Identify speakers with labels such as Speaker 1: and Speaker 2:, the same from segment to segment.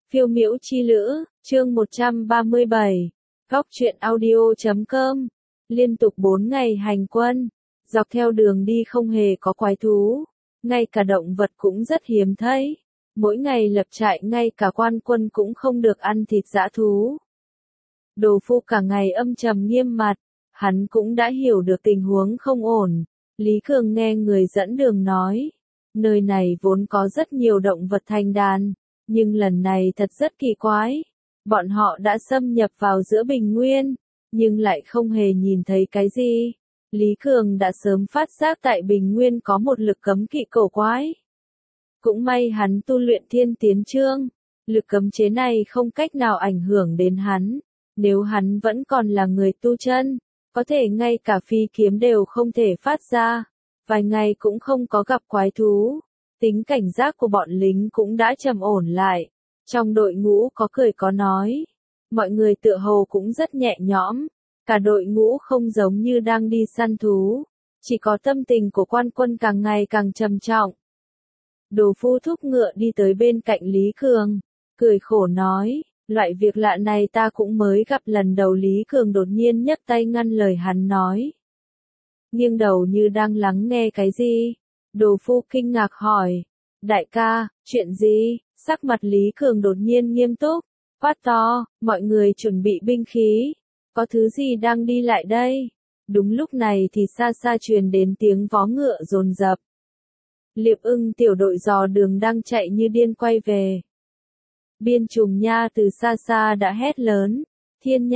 Speaker 1: Phiêu miễu chi lữ, chương 137. Góc truyện audio.com. Liên tục 4 ngày hành quân, dọc theo đường đi không hề có quái thú, ngay cả động vật cũng rất hiếm thấy. Mỗi ngày lập trại ngay cả quan quân cũng không được ăn thịt dã thú. Đồ Phu cả ngày âm trầm nghiêm mặt, hắn cũng đã hiểu được tình huống không ổn. Lý Cường nghe người dẫn đường nói, nơi này vốn có rất nhiều động vật thành đàn, nhưng lần này thật rất kỳ quái. Bọn họ đã xâm nhập vào giữa bình nguyên, nhưng lại không hề nhìn thấy cái gì. Lý Cường đã sớm phát giác tại bình nguyên có một lực cấm kỵ cổ quái. Cũng may hắn tu luyện Thiên Tiến Chương, lực cấm chế này không cách nào ảnh hưởng đến hắn. Nếu hắn vẫn còn là người tu chân, có thể ngay cả phi kiếm đều không thể phát ra. Vài ngày cũng không có gặp quái thú. Tính cảnh giác của bọn lính cũng đã trầm ổn lại. Trong đội ngũ có cười có nói. Mọi người tựa hồ cũng rất nhẹ nhõm. Cả đội ngũ không giống như đang đi săn thú. Chỉ có tâm tình của quan quân càng ngày càng trầm trọng. Đồ Phu thúc ngựa đi tới bên cạnh Lý Cường. Cười khổ nói, loại việc lạ này ta cũng mới gặp lần đầu. Lý Cường đột nhiên nhấc tay ngăn lời hắn nói. Nghiêng đầu như đang lắng nghe cái gì. Đồ Phu kinh ngạc hỏi, đại ca, chuyện gì? Sắc mặt Lý Cường đột nhiên nghiêm túc, quát to, mọi người chuẩn bị binh khí, có thứ gì đang đi lại đây? Đúng lúc này thì xa xa truyền đến tiếng vó ngựa dồn dập. Liệp Ưng tiểu đội dò đường đang chạy như điên quay về. Biên Trùng Nha từ xa xa đã hét lớn, Thiên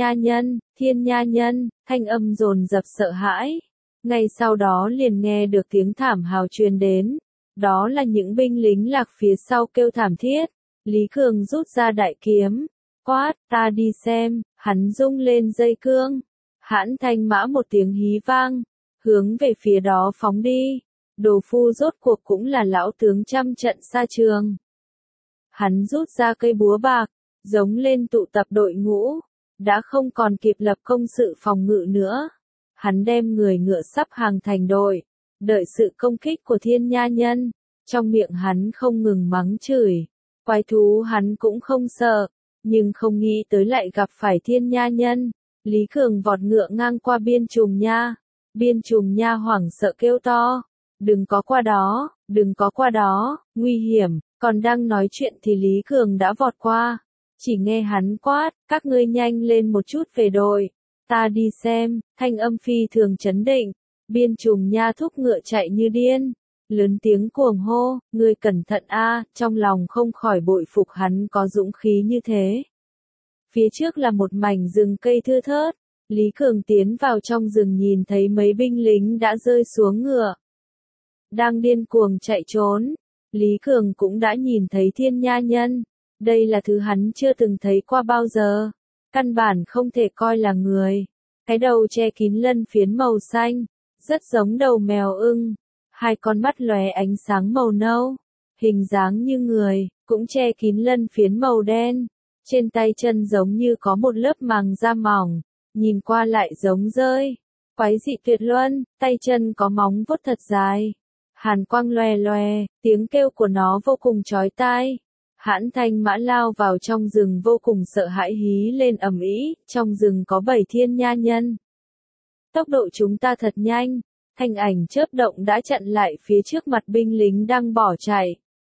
Speaker 1: Nha Nhân, thanh âm dồn dập sợ hãi. Ngay sau đó liền nghe được tiếng thảm hào truyền đến. Đó là những binh lính lạc phía sau kêu thảm thiết. Lý Cường rút ra đại kiếm. Quát, ta đi xem, hắn rung lên dây cương. Hãn thanh mã một tiếng hí vang. Hướng về phía đó phóng đi. Đồ Phu rốt cuộc cũng là lão tướng trăm trận xa trường. Hắn rút ra cây búa bạc, giống lên tụ tập đội ngũ. Đã không còn kịp lập công sự phòng ngự nữa. Hắn đem người ngựa sắp hàng thành đội, đợi sự công kích của Thiên Nha Nhân. Trong miệng hắn không ngừng mắng chửi. Quái thú hắn cũng không sợ, nhưng không nghĩ tới lại gặp phải Thiên Nha Nhân. Lý Cường vọt ngựa ngang qua Biên Trùng Nha. Biên Trùng Nha hoảng sợ kêu to. Đừng có qua đó, nguy hiểm. Còn đang nói chuyện thì Lý Cường đã vọt qua. Chỉ nghe hắn quát, các ngươi nhanh lên một chút về đội. Ta đi xem, thanh âm phi thường chấn định. Biên Trùng Nha thúc ngựa chạy như điên. Lớn tiếng cuồng hô, ngươi cẩn thận a, trong lòng không khỏi bội phục hắn có dũng khí như thế. Phía trước là một mảnh rừng cây thưa thớt. Lý Cường tiến vào trong rừng nhìn thấy mấy binh lính đã rơi xuống ngựa. Đang điên cuồng chạy trốn. Lý Cường cũng đã nhìn thấy Thiên Nha Nhân. Đây là thứ hắn chưa từng thấy qua bao giờ. Căn bản không thể coi là người. Cái đầu che kín lân phiến màu xanh, rất giống đầu mèo ưng. Hai con mắt lóe ánh sáng màu nâu, hình dáng như người, cũng che kín lân phiến màu đen. Trên tay chân giống như có một lớp màng da mỏng, nhìn qua lại giống dơi. Quái dị tuyệt luân, tay chân có móng vuốt thật dài. Hàn quang loè loè, tiếng kêu của nó vô cùng chói tai. Hãn thanh mã lao vào trong rừng vô cùng sợ hãi hí lên ầm ĩ, trong rừng có 7 Thiên Nha Nhân. Tốc độ chúng ta thật nhanh, thanh ảnh chớp động đã chặn lại phía trước mặt binh lính đang bỏ chạy.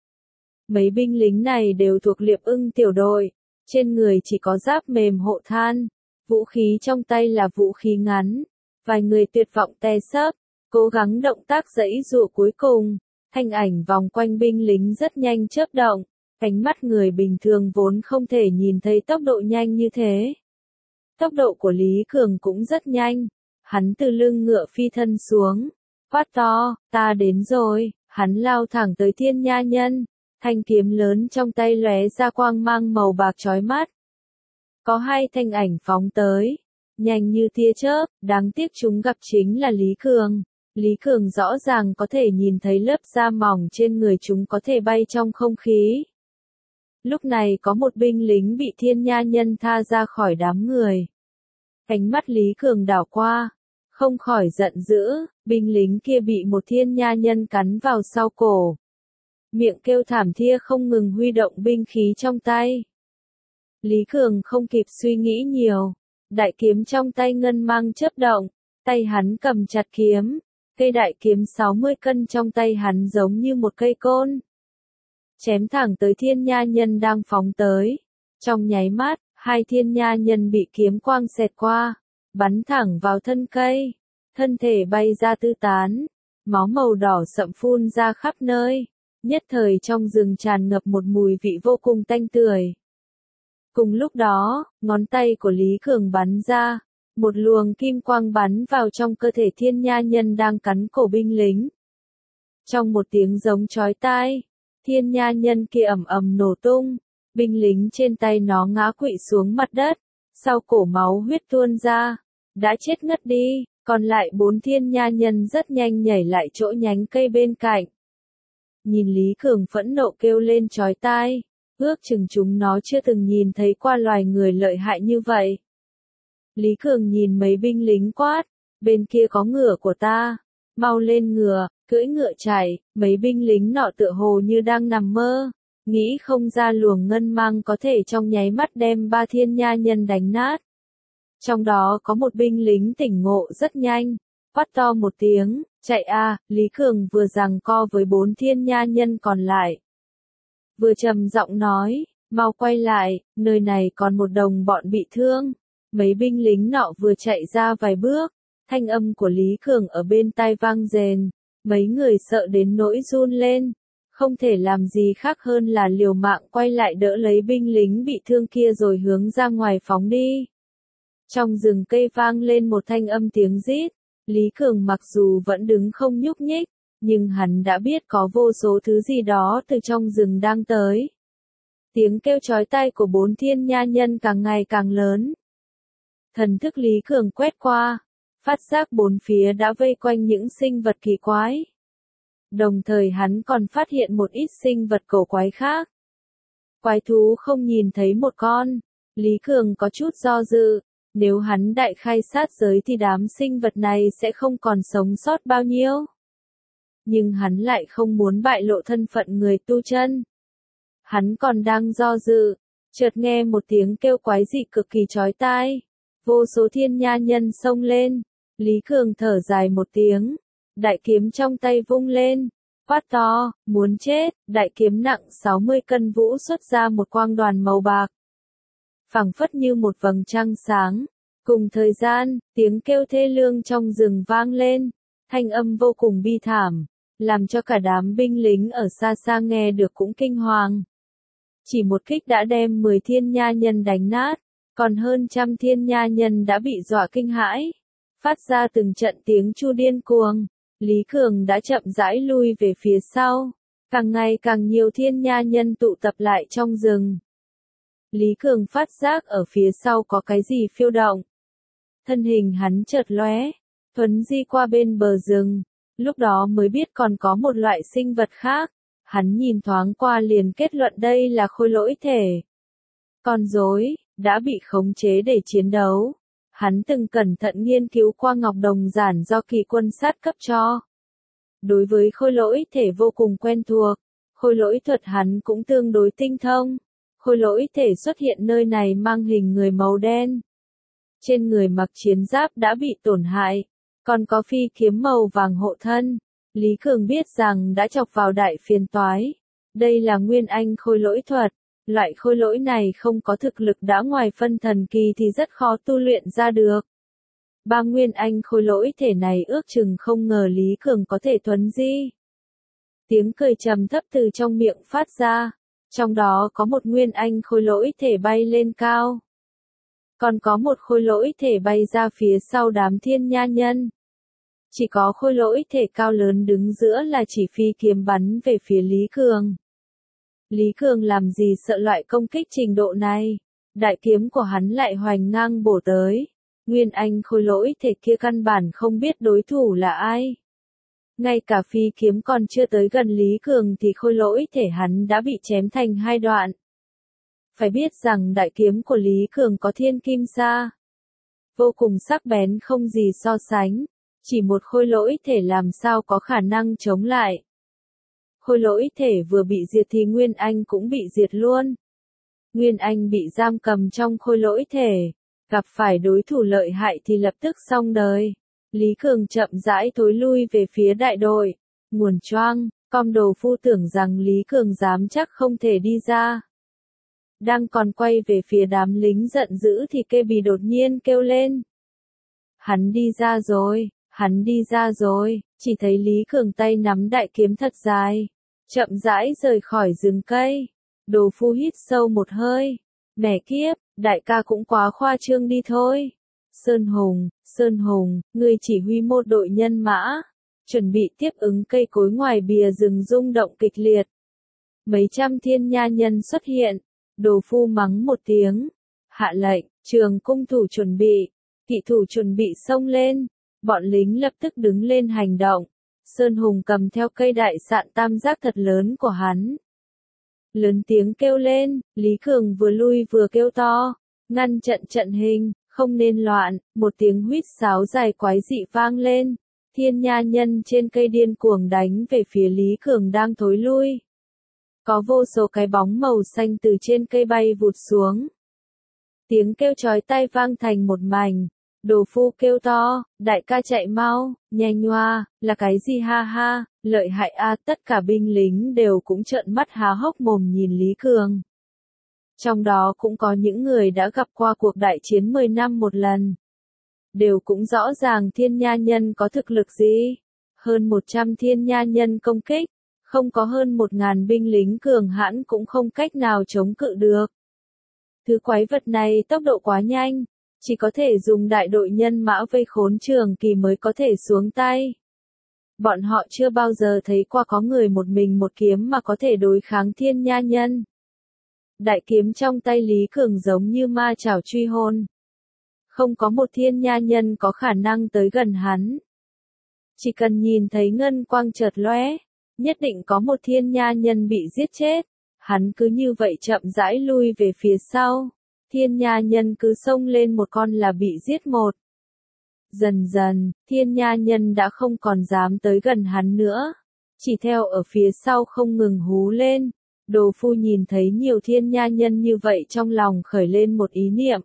Speaker 1: Mấy binh lính này đều thuộc Liệp Ưng tiểu đội, trên người chỉ có giáp mềm hộ than, vũ khí trong tay là vũ khí ngắn. Vài người tuyệt vọng te xớp, cố gắng động tác giãy giụa cuối cùng, thanh ảnh vòng quanh binh lính rất nhanh chớp động. Ánh mắt người bình thường vốn không thể nhìn thấy tốc độ nhanh như thế. Tốc độ của Lý Cường cũng rất nhanh. Hắn từ lưng ngựa phi thân xuống. Quát to, ta đến rồi. Hắn lao thẳng tới Thiên Nha Nhân. Thanh kiếm lớn trong tay lóe ra quang mang màu bạc chói mắt. Có 2 thanh ảnh phóng tới. Nhanh như tia chớp, đáng tiếc chúng gặp chính là Lý Cường. Lý Cường rõ ràng có thể nhìn thấy lớp da mỏng trên người chúng có thể bay trong không khí. Lúc này có một binh lính bị Thiên Nha Nhân tha ra khỏi đám người. Ánh mắt Lý Cường đảo qua, không khỏi giận dữ, binh lính kia bị một Thiên Nha Nhân cắn vào sau cổ. Miệng kêu thảm thiết không ngừng huy động binh khí trong tay. Lý Cường không kịp suy nghĩ nhiều. Đại kiếm trong tay ngân mang chớp động, tay hắn cầm chặt kiếm. Cây đại kiếm 60 cân trong tay hắn giống như một cây côn. Chém thẳng tới thiên nha nhân đang phóng tới. Trong nháy mắt, hai thiên nha nhân bị kiếm quang xẹt qua, bắn thẳng vào thân cây. Thân thể bay ra tứ tán, máu màu đỏ sậm phun ra khắp nơi. Nhất thời trong rừng tràn ngập một mùi vị vô cùng tanh tưởi. Cùng lúc đó, ngón tay của Lý Cường bắn ra, một luồng kim quang bắn vào trong cơ thể thiên nha nhân đang cắn cổ binh lính. Trong một tiếng giống chói tai, thiên nha nhân kia ầm ầm nổ tung, binh lính trên tay nó ngã quỵ xuống mặt đất, sau cổ máu huyết tuôn ra, đã chết ngất đi, còn lại 4 thiên nha nhân rất nhanh nhảy lại chỗ nhánh cây bên cạnh. Nhìn Lý Cường phẫn nộ kêu lên chói tai, ước chừng chúng nó chưa từng nhìn thấy qua loài người lợi hại như vậy. Lý Cường nhìn mấy binh lính quát, bên kia có ngựa của ta, mau lên ngựa, cưỡi ngựa chạy. Mấy binh lính nọ tựa hồ như đang nằm mơ, nghĩ không ra luồng ngân mang có thể trong nháy mắt đem 3 thiên nha nhân đánh nát. Trong đó có một binh lính tỉnh ngộ rất nhanh, quát to một tiếng, chạy a! Lý Cường vừa giằng co với 4 thiên nha nhân còn lại. Vừa trầm giọng nói, mau quay lại, nơi này còn một đồng bọn bị thương. Mấy binh lính nọ vừa chạy ra vài bước, thanh âm của Lý Cường ở bên tai vang rền, mấy người sợ đến nỗi run lên, không thể làm gì khác hơn là liều mạng quay lại đỡ lấy binh lính bị thương kia rồi hướng ra ngoài phóng đi. Trong rừng cây vang lên một thanh âm tiếng rít, Lý Cường mặc dù vẫn đứng không nhúc nhích, nhưng hắn đã biết có vô số thứ gì đó từ trong rừng đang tới. Tiếng kêu chói tai của 4 thiên nha nhân càng ngày càng lớn. Thần thức Lý Cường quét qua, phát giác 4 phía đã vây quanh những sinh vật kỳ quái. Đồng thời hắn còn phát hiện một ít sinh vật cổ quái khác. Quái thú không nhìn thấy một con, Lý Cường có chút do dự, nếu hắn đại khai sát giới thì đám sinh vật này sẽ không còn sống sót bao nhiêu. Nhưng hắn lại không muốn bại lộ thân phận người tu chân. Hắn còn đang do dự, chợt nghe một tiếng kêu quái dị cực kỳ chói tai. Vô số thiên nha nhân xông lên, Lý Cường thở dài một tiếng, đại kiếm trong tay vung lên, quát to, muốn chết, đại kiếm nặng 60 cân vũ xuất ra một quang đoàn màu bạc. Phẳng phất như một vầng trăng sáng, cùng thời gian, tiếng kêu thê lương trong rừng vang lên, thanh âm vô cùng bi thảm, làm cho cả đám binh lính ở xa xa nghe được cũng kinh hoàng. Chỉ một kích đã đem 10 thiên nha nhân đánh nát. Còn hơn 100 thiên nha nhân đã bị dọa kinh hãi, phát ra từng trận tiếng chu điên cuồng. Lý Cường đã chậm rãi lui về phía sau, càng ngày càng nhiều thiên nha nhân tụ tập lại trong rừng. Lý Cường phát giác ở phía sau có cái gì phiêu động. Thân hình hắn chợt lóe, thuấn di qua bên bờ rừng, lúc đó mới biết còn có một loại sinh vật khác. Hắn nhìn thoáng qua liền kết luận đây là khôi lỗi thể. Con rối đã bị khống chế để chiến đấu. Hắn từng cẩn thận nghiên cứu qua ngọc đồng giản do kỳ quân sát cấp cho. Đối với khôi lỗi thể vô cùng quen thuộc, khôi lỗi thuật hắn cũng tương đối tinh thông. Khôi lỗi thể xuất hiện nơi này mang hình người màu đen. Trên người mặc chiến giáp đã bị tổn hại, còn có phi kiếm màu vàng hộ thân. Lý Cường biết rằng đã chọc vào đại phiền toái. Đây là nguyên anh khôi lỗi thuật. Loại khôi lỗi này không có thực lực đã ngoài phân thần kỳ thì rất khó tu luyện ra được. 3 nguyên anh khôi lỗi thể này ước chừng không ngờ Lý Cường có thể thuấn di. Tiếng cười trầm thấp từ trong miệng phát ra, trong đó có một nguyên anh khôi lỗi thể bay lên cao. Còn có một khôi lỗi thể bay ra phía sau đám thiên nha nhân. Chỉ có khôi lỗi thể cao lớn đứng giữa là chỉ phi kiếm bắn về phía Lý Cường. Lý Cường làm gì sợ loại công kích trình độ này, đại kiếm của hắn lại hoành ngang bổ tới. Nguyên anh khôi lỗi thể kia căn bản không biết đối thủ là ai. Ngay cả phi kiếm còn chưa tới gần Lý Cường thì khôi lỗi thể hắn đã bị chém thành 2 đoạn. Phải biết rằng đại kiếm của Lý Cường có thiên kim sa, vô cùng sắc bén không gì so sánh, chỉ một khôi lỗi thể làm sao có khả năng chống lại. Khôi lỗi thể vừa bị diệt thì Nguyên Anh cũng bị diệt luôn. Nguyên Anh bị giam cầm trong khôi lỗi thể, gặp phải đối thủ lợi hại thì lập tức xong đời. Lý Cường chậm rãi thối lui về phía đại đội. Nguồn choang, com đồ phu tưởng rằng Lý Cường dám chắc không thể đi ra. Đang còn quay về phía đám lính giận dữ thì Kê Bì đột nhiên kêu lên. Hắn đi ra rồi, hắn đi ra rồi, chỉ thấy Lý Cường tay nắm đại kiếm thật dài, chậm rãi rời khỏi rừng cây. Đồ phu hít sâu một hơi. Mẹ kiếp, đại ca cũng quá khoa trương đi thôi. Sơn Hùng, ngươi chỉ huy một đội nhân mã, chuẩn bị tiếp ứng cây cối ngoài bìa rừng rung động kịch liệt. Mấy trăm thiên nha nhân xuất hiện, đồ phu mắng một tiếng, hạ lệnh, trường cung thủ chuẩn bị, kỵ thủ chuẩn bị xông lên, bọn lính lập tức đứng lên hành động. Sơn Hùng cầm theo cây đại sạn tam giác thật lớn của hắn. Lớn tiếng kêu lên, Lý Cường vừa lui vừa kêu to, ngăn trận hình, không nên loạn, một tiếng huýt sáo dài quái dị vang lên, thiên nha nhân trên cây điên cuồng đánh về phía Lý Cường đang thối lui. Có vô số cái bóng màu xanh từ trên cây bay vụt xuống. Tiếng kêu chói tai vang thành một mảnh, đồ phu kêu to, đại ca chạy mau, nhanh ngoa, là cái gì ha ha, lợi hại a, tất cả binh lính đều cũng trợn mắt há hốc mồm nhìn Lý Cường. Trong đó cũng có những người đã gặp qua cuộc đại chiến 10 năm một lần. Đều cũng rõ ràng thiên nha nhân có thực lực gì. Hơn 100 thiên nha nhân công kích, không có hơn 1.000 binh lính cường hãn cũng không cách nào chống cự được. Thứ quái vật này tốc độ quá nhanh, chỉ có thể dùng đại đội nhân mã vây khốn Trường Kỳ mới có thể xuống tay. Bọn họ chưa bao giờ thấy qua có người một mình một kiếm mà có thể đối kháng thiên nha nhân. Đại kiếm trong tay Lý Cường giống như ma chảo truy hồn. Không có một thiên nha nhân có khả năng tới gần hắn. Chỉ cần nhìn thấy ngân quang chợt lóe, nhất định có một thiên nha nhân bị giết chết. Hắn cứ như vậy chậm rãi lui về phía sau. Thiên nha nhân cứ xông lên một con là bị giết một. Dần dần, thiên nha nhân đã không còn dám tới gần hắn nữa. Chỉ theo ở phía sau không ngừng hú lên. Đồ phu nhìn thấy nhiều thiên nha nhân như vậy trong lòng khởi lên một ý niệm.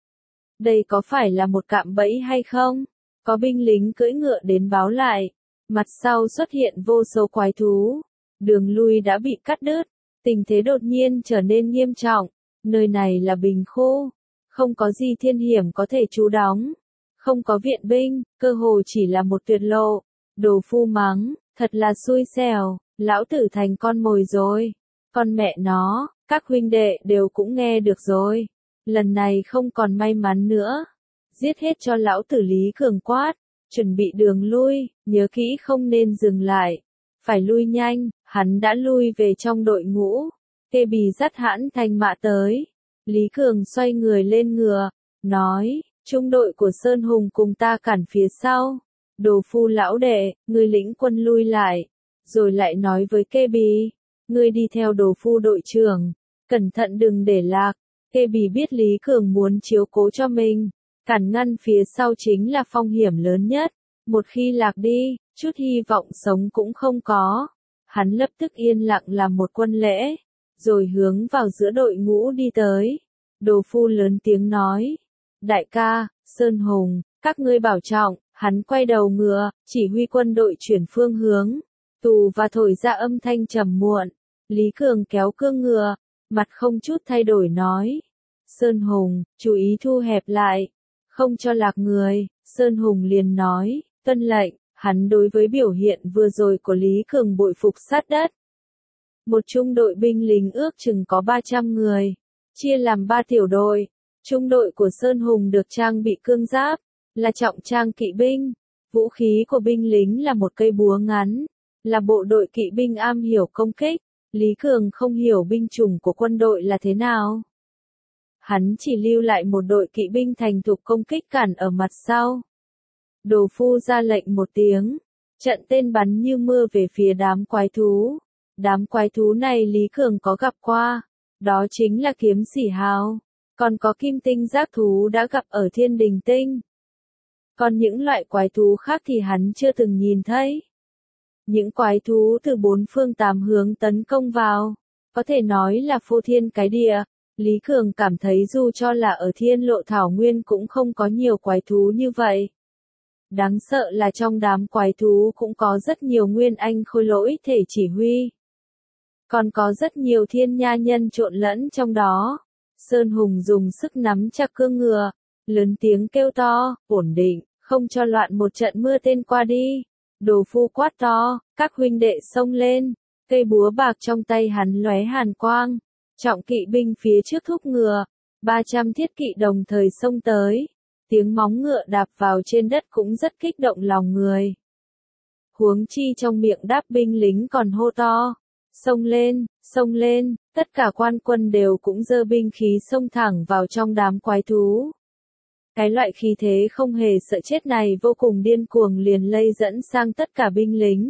Speaker 1: Đây có phải là một cạm bẫy hay không? Có binh lính cưỡi ngựa đến báo lại. Mặt sau xuất hiện vô số quái thú. Đường lui đã bị cắt đứt. Tình thế đột nhiên trở nên nghiêm trọng. Nơi này là Bình Khu. Không có gì thiên hiểm có thể trú đóng. Không có viện binh, cơ hồ chỉ là một tuyệt lộ. Đồ phu mắng, thật là xui xẻo, lão tử thành con mồi rồi. Con mẹ nó, các huynh đệ đều cũng nghe được rồi. Lần này không còn may mắn nữa. Giết hết cho lão tử Lý Cường quát. Chuẩn bị đường lui, nhớ kỹ không nên dừng lại. Phải lui nhanh, hắn đã lui về trong đội ngũ. Kê Bì dắt hãn thành mã tới. Lý Cường xoay người lên ngựa, nói, trung đội của Sơn Hùng cùng ta cản phía sau. Đồ phu lão đệ, ngươi lĩnh quân lui lại. Rồi lại nói với Kê Bì, ngươi đi theo đồ phu đội trưởng, cẩn thận đừng để lạc. Kê Bì biết Lý Cường muốn chiếu cố cho mình, cản ngăn phía sau chính là phong hiểm lớn nhất. Một khi lạc đi, chút hy vọng sống cũng không có. Hắn lập tức yên lặng làm một quân lễ, rồi hướng vào giữa đội ngũ đi tới. Đồ phu lớn tiếng nói, đại ca, Sơn Hùng, các ngươi bảo trọng. Hắn quay đầu ngựa, chỉ huy quân đội chuyển phương hướng. Tù và thổi ra âm thanh trầm muộn. Lý Cường kéo cương ngựa, mặt không chút thay đổi nói. Sơn Hùng, chú ý thu hẹp lại, không cho lạc người. Sơn Hùng liền nói, tuân lệnh. Hắn đối với biểu hiện vừa rồi của Lý Cường bội phục sát đất. Một trung đội binh lính ước chừng có 300 người, chia làm 3 tiểu đội. Trung đội của Sơn Hùng được trang bị cương giáp, là trọng trang kỵ binh. Vũ khí của binh lính là một cây búa ngắn, là bộ đội kỵ binh am hiểu công kích. Lý Cường không hiểu binh chủng của quân đội là thế nào. Hắn chỉ lưu lại một đội kỵ binh thành thục công kích cản ở mặt sau. Đồ phu ra lệnh một tiếng, trận tên bắn như mưa về phía đám quái thú. Đám quái thú này Lý Cường có gặp qua, đó chính là kiếm sỉ hào, còn có kim tinh giác thú đã gặp ở Thiên Đình Tinh. Còn những loại quái thú khác thì hắn chưa từng nhìn thấy. Những quái thú từ 4 phương 8 hướng tấn công vào, có thể nói là phô thiên cái địa, Lý Cường cảm thấy dù cho là ở Thiên Lộ Thảo Nguyên cũng không có nhiều quái thú như vậy. Đáng sợ là trong đám quái thú cũng có rất nhiều nguyên anh khôi lỗi thể chỉ huy. Còn có rất nhiều thiên nha nhân trộn lẫn trong đó. Sơn Hùng dùng sức nắm chặt cương ngựa, lớn tiếng kêu to, ổn định, không cho loạn một trận mưa tên qua đi. Đồ Phu quát to, các huynh đệ xông lên, cây búa bạc trong tay hắn lóe hàn quang. Trọng kỵ binh phía trước thúc ngựa, 300 thiết kỵ đồng thời xông tới. Tiếng móng ngựa đạp vào trên đất cũng rất kích động lòng người. Huống chi trong miệng đáp binh lính còn hô to. Xông lên, tất cả quan quân đều cũng giơ binh khí xông thẳng vào trong đám quái thú. Cái loại khí thế không hề sợ chết này vô cùng điên cuồng liền lây dẫn sang tất cả binh lính.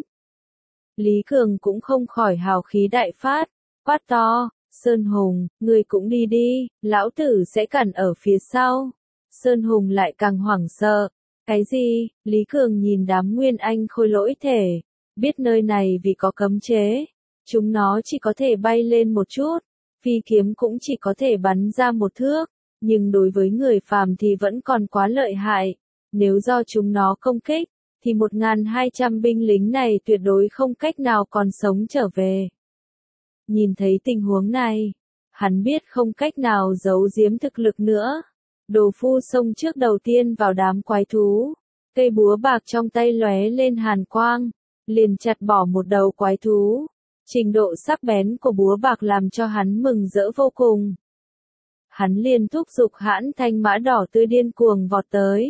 Speaker 1: Lý Cường cũng không khỏi hào khí đại phát, quát to, Sơn Hùng, ngươi cũng đi đi, lão tử sẽ cản ở phía sau. Sơn Hùng lại càng hoảng sợ. Cái gì? Lý Cường nhìn đám nguyên anh khôi lỗi thể, biết nơi này vì có cấm chế. Chúng nó chỉ có thể bay lên một chút, phi kiếm cũng chỉ có thể bắn ra một thước, nhưng đối với người phàm thì vẫn còn quá lợi hại. Nếu do chúng nó công kích, thì 1.200 binh lính này tuyệt đối không cách nào còn sống trở về. Nhìn thấy tình huống này, hắn biết không cách nào giấu giếm thực lực nữa. Đồ Phu xông trước đầu tiên vào đám quái thú, cây búa bạc trong tay lóe lên hàn quang, liền chặt bỏ một đầu quái thú. Trình độ sắc bén của búa bạc làm cho hắn mừng rỡ vô cùng. Hắn liền thúc giục hãn thanh mã đỏ tươi điên cuồng vọt tới.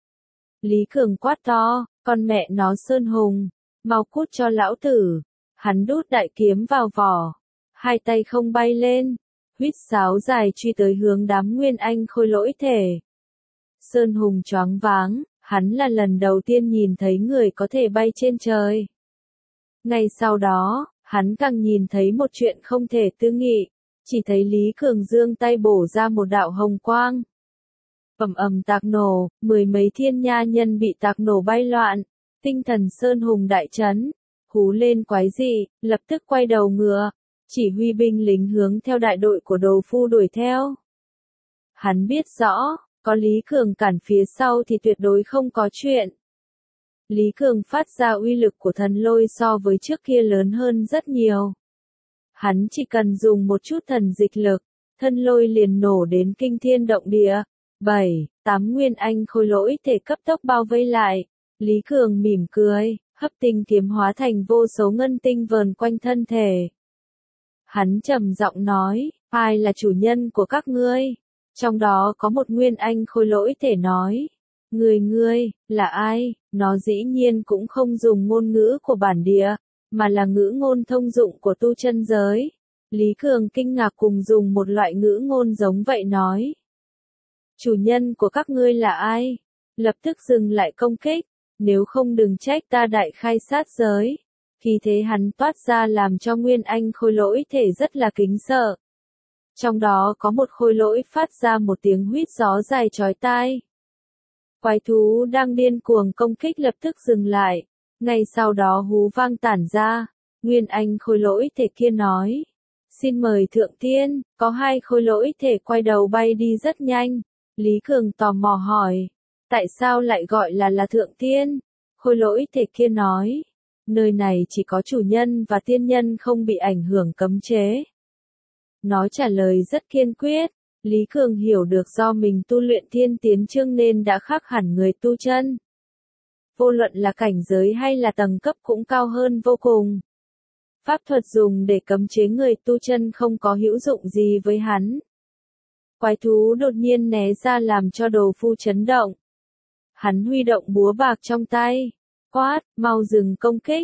Speaker 1: Lý Cường quát to, con mẹ nó Sơn Hùng, mau cút cho lão tử. Hắn đút đại kiếm vào vỏ, hai tay không bay lên, huýt sáo dài truy tới hướng đám nguyên anh khôi lỗi thể. Sơn Hùng choáng váng, hắn là lần đầu tiên nhìn thấy người có thể bay trên trời. Ngay sau đó, hắn càng nhìn thấy một chuyện không thể tư nghị, chỉ thấy Lý Cường giương tay bổ ra một đạo hồng quang. Ầm ầm tạc nổ, mười mấy thiên nha nhân bị tạc nổ bay loạn, tinh thần Sơn Hùng đại chấn, hú lên quái dị, lập tức quay đầu ngựa, chỉ huy binh lính hướng theo đại đội của Đồ Phu đuổi theo. Hắn biết rõ, có Lý Cường cản phía sau thì tuyệt đối không có chuyện. Lý Cường phát ra uy lực của thần lôi so với trước kia lớn hơn rất nhiều. Hắn chỉ cần dùng một chút thần dịch lực, thân lôi liền nổ đến kinh thiên động địa. 7-8 nguyên anh khôi lỗi thể cấp tốc bao vây lại. Lý Cường mỉm cười, hấp tinh kiếm hóa thành vô số ngân tinh vờn quanh thân thể. Hắn trầm giọng nói, ai là chủ nhân của các ngươi? Trong đó có một nguyên anh khôi lỗi thể nói. Ngươi, là ai? Nó dĩ nhiên cũng không dùng ngôn ngữ của bản địa, mà là ngữ ngôn thông dụng của tu chân giới. Lý Cường kinh ngạc cùng dùng một loại ngữ ngôn giống vậy nói. Chủ nhân của các ngươi là ai? Lập tức dừng lại công kích, nếu không đừng trách ta đại khai sát giới. Khi thế hắn toát ra làm cho nguyên anh khôi lỗi thể rất là kính sợ. Trong đó có một khôi lỗi phát ra một tiếng huýt gió dài chói tai. Quái thú đang điên cuồng công kích lập tức dừng lại, ngay sau đó hú vang tản ra, nguyên anh khôi lỗi thể kia nói. Xin mời thượng tiên, có hai khôi lỗi thể quay đầu bay đi rất nhanh. Lý Cường tò mò hỏi, tại sao lại gọi là thượng tiên? Khôi lỗi thể kia nói, nơi này chỉ có chủ nhân và tiên nhân không bị ảnh hưởng cấm chế. Nó trả lời rất kiên quyết. Lý Cường hiểu được do mình tu luyện thiên tiến chương nên đã khác hẳn người tu chân. Vô luận là cảnh giới hay là tầng cấp cũng cao hơn vô cùng. Pháp thuật dùng để cấm chế người tu chân không có hữu dụng gì với hắn. Quái thú đột nhiên né ra làm cho Đồ Phu chấn động. Hắn huy động búa bạc trong tay. Quát, mau dừng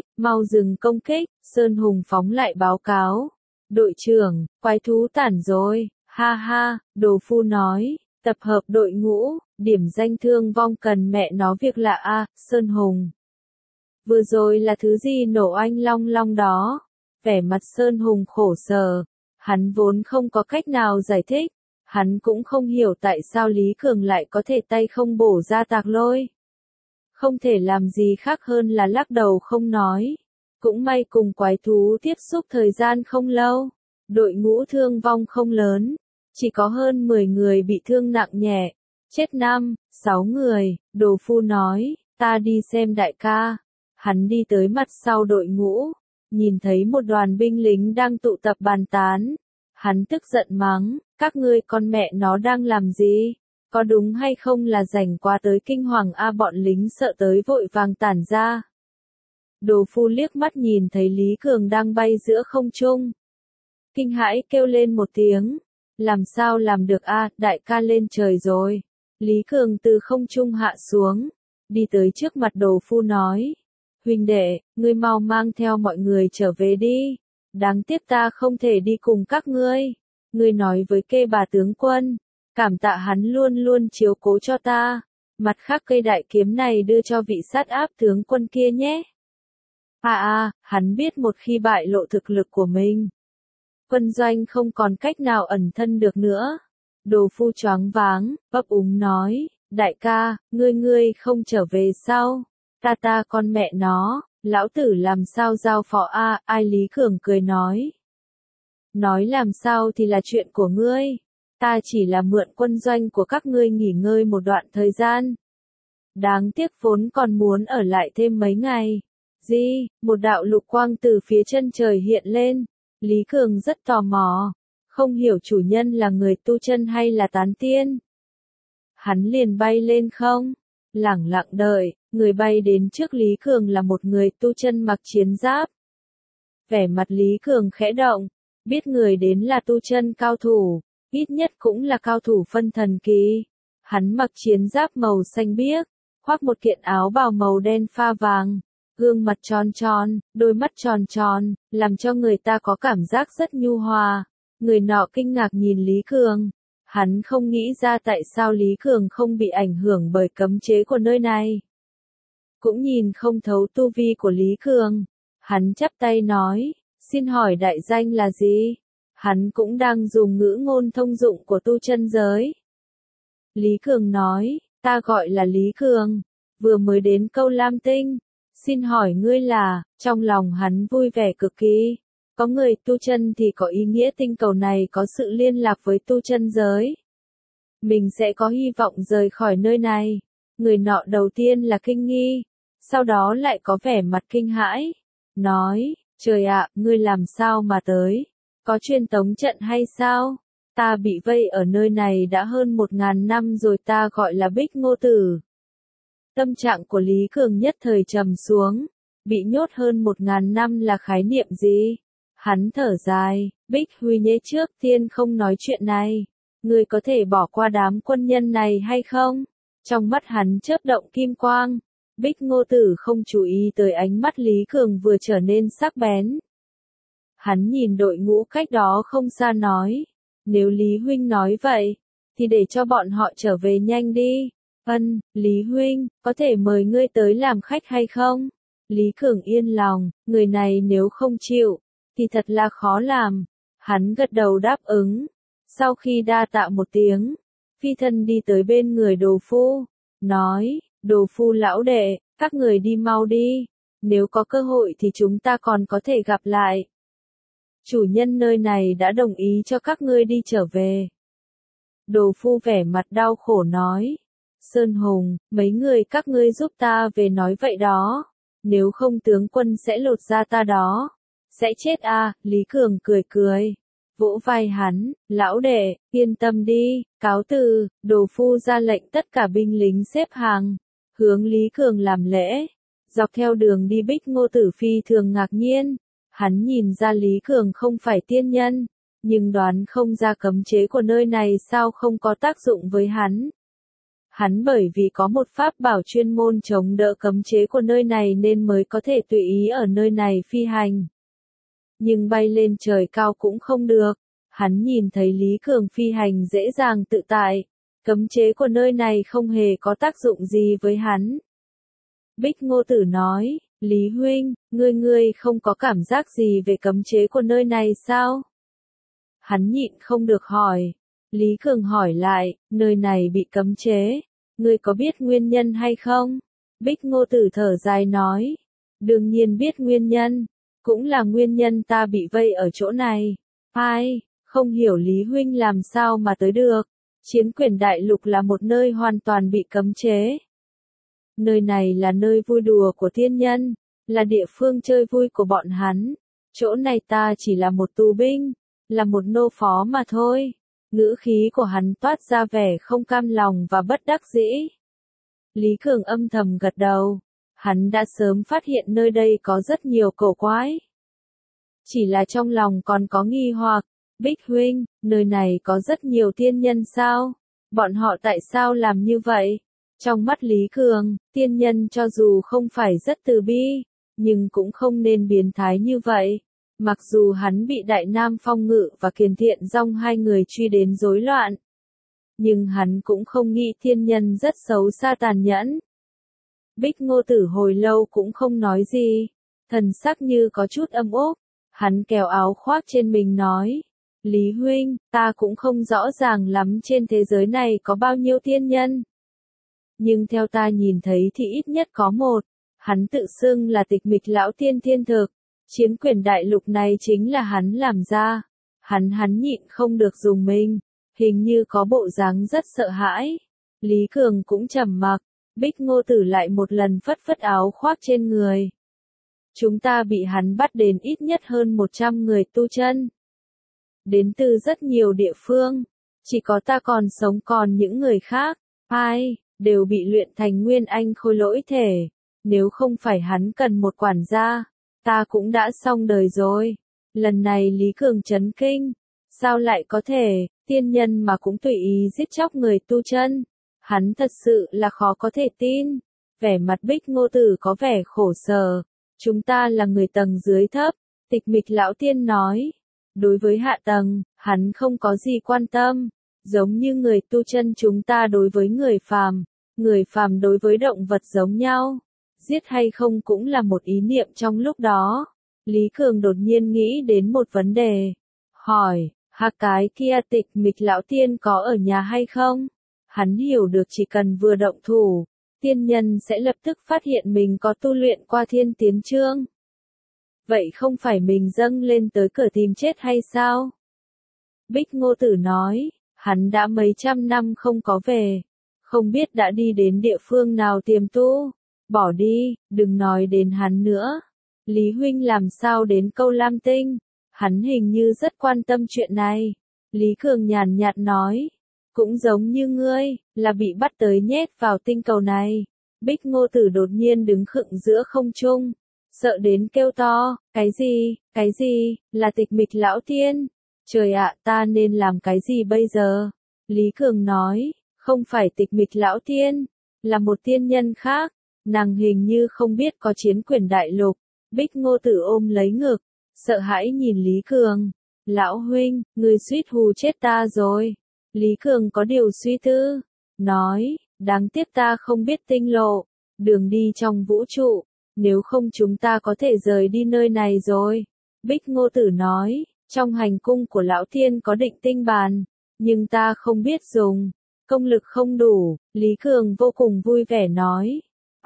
Speaker 1: công kích, Sơn Hùng phóng lại báo cáo. Đội trưởng, quái thú tản rồi. Ha ha, Đồ Phu nói, tập hợp đội ngũ, điểm danh thương vong cần mẹ nó việc lạ a, Sơn Hùng. Vừa rồi là thứ gì nổ anh long long đó? Vẻ mặt Sơn Hùng khổ sở, hắn vốn không có cách nào giải thích, hắn cũng không hiểu tại sao Lý Cường lại có thể tay không bổ ra tạc lôi. Không thể làm gì khác hơn là lắc đầu không nói. Cũng may cùng quái thú tiếp xúc thời gian không lâu, đội ngũ thương vong không lớn. chỉ có hơn 10 người bị thương nặng nhẹ, chết 5, 6 người, Đồ Phu nói, ta đi xem đại ca. Hắn đi tới mặt sau đội ngũ, nhìn thấy một đoàn binh lính đang tụ tập bàn tán. Hắn tức giận mắng, các ngươi con mẹ nó đang làm gì? Có đúng hay không là rảnh quá tới kinh hoàng a, bọn lính sợ tới vội vàng tản ra. Đồ Phu liếc mắt nhìn thấy Lý Cường đang bay giữa không trung. Kinh hãi kêu lên một tiếng. Làm sao làm được a, đại ca lên trời rồi. Lý Cường từ không trung hạ xuống, đi tới trước mặt Đồ Phu nói. Huynh đệ, ngươi mau mang theo mọi người trở về đi. Đáng tiếc ta không thể đi cùng các ngươi. Ngươi nói với kê bà tướng quân, cảm tạ hắn luôn luôn chiếu cố cho ta. Mặt khác cây đại kiếm này đưa cho vị sát áp tướng quân kia nhé. Hắn biết một khi bại lộ thực lực của mình, quân doanh không còn cách nào ẩn thân được nữa. Đồ Phu choáng váng, ấp úng nói, đại ca, ngươi không trở về sao? Ta con mẹ nó, lão tử làm sao giao phó ai? Lý Cường cười nói. Nói làm sao thì là chuyện của ngươi, ta chỉ là mượn quân doanh của các ngươi nghỉ ngơi một đoạn thời gian. Đáng tiếc vốn còn muốn ở lại thêm mấy ngày. Một đạo lục quang từ phía chân trời hiện lên. Lý Cường rất tò mò, không hiểu chủ nhân là người tu chân hay là tán tiên. Hắn liền bay lên không, lẳng lặng đợi, người bay đến trước Lý Cường là một người tu chân mặc chiến giáp. Vẻ mặt Lý Cường khẽ động, biết người đến là tu chân cao thủ, ít nhất cũng là cao thủ phân thần kỳ. Hắn mặc chiến giáp màu xanh biếc, khoác một kiện áo bào màu đen pha vàng. Gương mặt tròn tròn, đôi mắt tròn tròn, làm cho người ta có cảm giác rất nhu hòa. Người nọ kinh ngạc nhìn Lý Cường. Hắn không nghĩ ra tại sao Lý Cường không bị ảnh hưởng bởi cấm chế của nơi này. Cũng nhìn không thấu tu vi của Lý Cường. Hắn chắp tay nói, xin hỏi đại danh là gì? Hắn cũng đang dùng ngữ ngôn thông dụng của tu chân giới. Lý Cường nói, ta gọi là Lý Cường, vừa mới đến Câu Lam Tinh. Xin hỏi ngươi là, trong lòng hắn vui vẻ cực kỳ. Có người tu chân thì có ý nghĩa tinh cầu này có sự liên lạc với tu chân giới. Mình sẽ có hy vọng rời khỏi nơi này. Người nọ đầu tiên là kinh nghi, sau đó lại có vẻ mặt kinh hãi. Nói, trời ạ, ngươi làm sao mà tới? Có truyền tống trận hay sao? Ta bị vây ở nơi này đã hơn 1000 năm rồi, ta gọi là Bích Ngô Tử. Tâm trạng của Lý Cường nhất thời trầm xuống, bị nhốt hơn 1000 năm là khái niệm gì? Hắn thở dài, Bích Huy nhế trước tiên không nói chuyện này. Ngươi có thể bỏ qua đám quân nhân này hay không? Trong mắt hắn chớp động kim quang. Bích Ngô Tử không chú ý tới ánh mắt Lý Cường vừa trở nên sắc bén. Hắn nhìn đội ngũ cách đó không xa nói, nếu Lý Huynh nói vậy, thì để cho bọn họ trở về nhanh đi. Lý Huynh, có thể mời ngươi tới làm khách hay không? Lý Cường yên lòng, người này nếu không chịu, thì thật là khó làm. Hắn gật đầu đáp ứng. Sau khi đa tạ một tiếng, phi thân đi tới bên người Đồ Phu, nói, Đồ Phu lão đệ, các người đi mau đi, nếu có cơ hội thì chúng ta còn có thể gặp lại. Chủ nhân nơi này đã đồng ý cho các ngươi đi trở về. Đồ Phu vẻ mặt đau khổ nói, Sơn Hùng, mấy người các ngươi giúp ta về nói vậy đó, nếu không tướng quân sẽ lột da ta đó, sẽ chết à. Lý Cường cười cười, vỗ vai hắn, lão đệ, yên tâm đi, cáo từ. Đồ Phu ra lệnh tất cả binh lính xếp hàng, hướng Lý Cường làm lễ. Dọc theo đường đi Bích Ngô Tử phi thường ngạc nhiên, hắn nhìn ra Lý Cường không phải tiên nhân, nhưng đoán không ra cấm chế của nơi này sao không có tác dụng với hắn. Hắn bởi vì có một pháp bảo chuyên môn chống đỡ cấm chế của nơi này nên mới có thể tùy ý ở nơi này phi hành. Nhưng bay lên trời cao cũng không được. Hắn nhìn thấy Lý Cường phi hành dễ dàng tự tại. Cấm chế của nơi này không hề có tác dụng gì với hắn. Bích Ngô Tử nói, Lý Huynh, ngươi không có cảm giác gì về cấm chế của nơi này sao? Hắn nhịn không được hỏi. Lý Cường hỏi lại, nơi này bị cấm chế, ngươi có biết nguyên nhân hay không? Bích Ngô Tử thở dài nói, đương nhiên biết nguyên nhân, cũng là nguyên nhân ta bị vây ở chỗ này. Không hiểu Lý huynh làm sao mà tới được. Chiến Quyền Đại Lục là một nơi hoàn toàn bị cấm chế. Nơi này là nơi vui đùa của thiên nhân, là địa phương chơi vui của bọn hắn. Chỗ này ta chỉ là một tù binh, là một nô phó mà thôi. Ngữ khí của hắn toát ra vẻ không cam lòng và bất đắc dĩ. Lý Cường âm thầm gật đầu. Hắn đã sớm phát hiện nơi đây có rất nhiều cổ quái. Chỉ là trong lòng còn có nghi hoặc. Bích huynh, nơi này có rất nhiều tiên nhân sao? Bọn họ tại sao làm như vậy? Trong mắt Lý Cường, tiên nhân cho dù không phải rất từ bi, nhưng cũng không nên biến thái như vậy. Mặc dù hắn bị Đại Nam Phong Ngự và Kiền Thiện Dong hai người truy đến rối loạn, nhưng hắn cũng không nghĩ tiên nhân rất xấu xa tàn nhẫn. Bích Ngô Tử hồi lâu cũng không nói gì, thần sắc như có chút âm ốp. Hắn kéo áo khoác trên mình nói, Lý huynh, ta cũng không rõ ràng lắm trên thế giới này có bao nhiêu tiên nhân. Nhưng theo ta nhìn thấy thì ít nhất có một, hắn tự xưng là Tịch Mịch Lão Tiên thiên thực. Chiến Quyền Đại Lục này chính là hắn làm ra. Hắn nhịn không được dùng mình, hình như có bộ dáng rất sợ hãi. Lý Cường cũng trầm mặc, Bích Ngô Tử lại một lần phất phất áo khoác trên người. Chúng ta bị hắn bắt đến ít nhất hơn 100 người tu chân. Đến từ rất nhiều địa phương, chỉ có ta còn sống, còn những người khác, ai, đều bị luyện thành Nguyên Anh khôi lỗi thể. Nếu không phải hắn cần một quản gia, ta cũng đã xong đời rồi. Lần này Lý Cường chấn kinh, sao lại có thể, tiên nhân mà cũng tùy ý giết chóc người tu chân. Hắn thật sự là khó có thể tin. Vẻ mặt Bích Ngô Tử có vẻ khổ sở. Chúng ta là người tầng dưới thấp, Tịch Mịch Lão Tiên nói. Đối với hạ tầng, hắn không có gì quan tâm. Giống như người tu chân chúng ta đối với người phàm đối với động vật giống nhau. Giết hay không cũng là một ý niệm trong lúc đó. Lý Cường đột nhiên nghĩ đến một vấn đề. Hỏi, cái kia Tịch Mịch Lão Tiên có ở nhà hay không? Hắn hiểu được chỉ cần vừa động thủ, tiên nhân sẽ lập tức phát hiện mình có tu luyện qua Thiên Tiến Chương. Vậy không phải mình dâng lên tới cửa tìm chết hay sao? Bích Ngô Tử nói, hắn đã mấy trăm năm không có về, không biết đã đi đến địa phương nào tiềm tu. Bỏ đi, đừng nói đến hắn nữa. Lý huynh làm sao đến Câu Lam Tinh? Hắn hình như rất quan tâm chuyện này. Lý Cường nhàn nhạt nói, cũng giống như ngươi, là bị bắt tới nhét vào tinh cầu này. Bích Ngô Tử đột nhiên đứng khựng giữa không trung, sợ đến kêu to, cái gì, là Tịch Mịch Lão Tiên? Trời ạ, ta nên làm cái gì bây giờ? Lý Cường nói, không phải Tịch Mịch Lão Tiên, là một tiên nhân khác. Nàng hình như không biết có Chiến Quyền Đại Lục. Bích Ngô Tử ôm lấy ngực, sợ hãi nhìn Lý Cường. Lão huynh, người suýt hù chết ta rồi. Lý Cường có điều suy tư, nói, đáng tiếc ta không biết tinh lộ, đường đi trong vũ trụ, nếu không chúng ta có thể rời đi nơi này rồi. Bích Ngô Tử nói, trong hành cung của Lão Tiên có định tinh bàn, nhưng ta không biết dùng, công lực không đủ. Lý Cường vô cùng vui vẻ nói,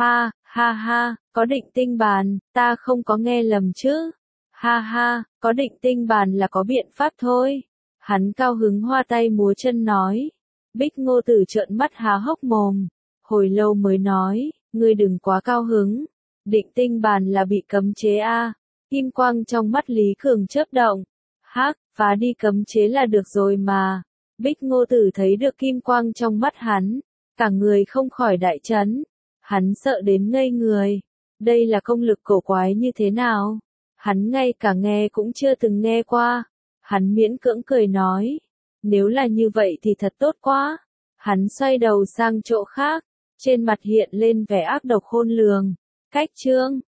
Speaker 1: ha, có định tinh bàn, ta không có nghe lầm chứ. Ha, có định tinh bàn là có biện pháp thôi. Hắn cao hứng hoa tay múa chân nói. Bích Ngô Tử trợn mắt há hốc mồm, hồi lâu mới nói, ngươi đừng quá cao hứng. Định tinh bàn là bị cấm chế a. Kim quang trong mắt Lý Cường chớp động. Phá đi cấm chế là được rồi mà. Bích Ngô Tử thấy được kim quang trong mắt hắn, cả người không khỏi đại chấn. Hắn sợ đến ngây người. Đây là công lực cổ quái như thế nào? Hắn ngay cả nghe cũng chưa từng nghe qua. Hắn miễn cưỡng cười nói, nếu là như vậy thì thật tốt quá. Hắn xoay đầu sang chỗ khác, trên mặt hiện lên vẻ ác độc khôn lường. Cách chương